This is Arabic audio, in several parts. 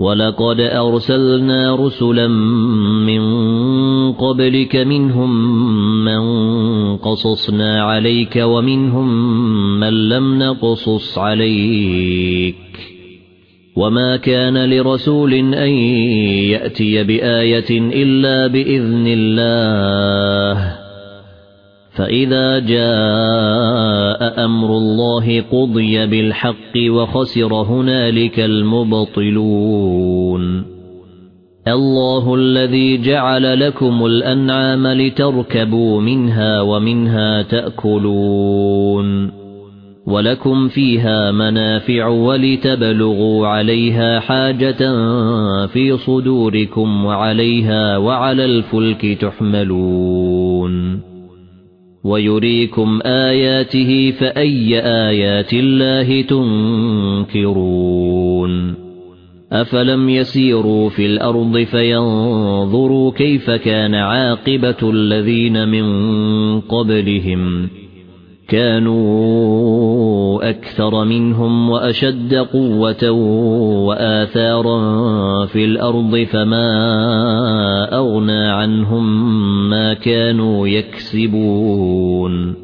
ولقد أرسلنا رسلا من قبلك منهم من قصصنا عليك ومنهم من لم نقصص عليك وما كان لرسول أن يأتي بآية إلا بإذن الله فإذا جاء أمر الله قضي بالحق وخسر هنالك المبطلون الله الذي جعل لكم الأنعام لتركبوا منها ومنها تأكلون ولكم فيها منافع ولتبلغوا عليها حاجة في صدوركم وعليها وعلى الفلك تحملون ويريكم آياته فأي آيات الله تنكرون أفلم يسيروا في الأرض فينظروا كيف كان عاقبة الذين من قبلهم كانوا أكثر منهم وأشد قوة وآثارا في الأرض فما أغنى عنهم ما كانوا يكسبون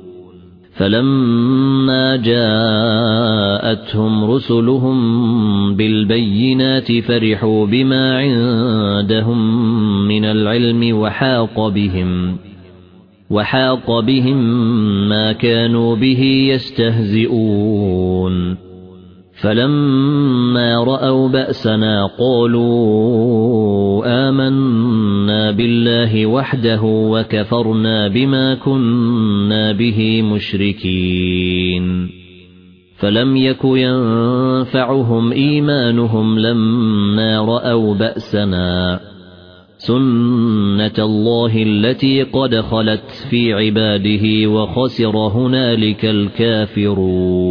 فلما جاءتهم رسلهم بالبينات فرحوا بما عندهم من العلم وحاق بهم ما كانوا به يستهزئون فلما رأوا بأسنا قالوا آمنا بالله وحده وكفرنا بما كنا به مشركين فلم يك ينفعهم إيمانهم لما رأوا بأسنا سنة الله التي قد خلت في عباده وخسر هنالك الكافرون